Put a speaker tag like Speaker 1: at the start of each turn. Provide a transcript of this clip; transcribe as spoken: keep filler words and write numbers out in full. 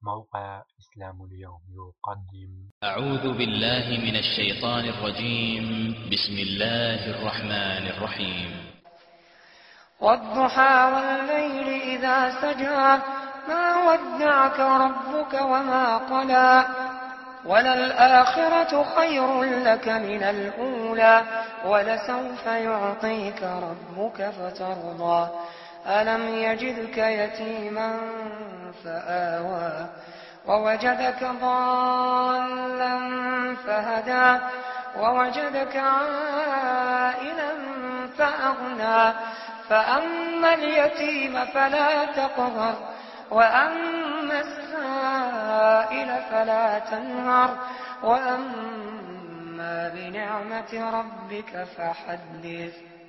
Speaker 1: موقع إسلام اليوم يقدم.
Speaker 2: أعوذ بالله من الشيطان الرجيم. بسم الله الرحمن الرحيم.
Speaker 3: والضحى والليل إذا سجى ما ودعك ربك وما قلى وللآخرة خير لك من الأولى ولسوف يعطيك ربك فترضى ألم يجدك يتيما فآوى ووجدك ضالا فهدى ووجدك عائلا فأغنى فأما اليتيم فلا تقهر وأما السائل فلا تنهر وأما بنعمة ربك فحدث.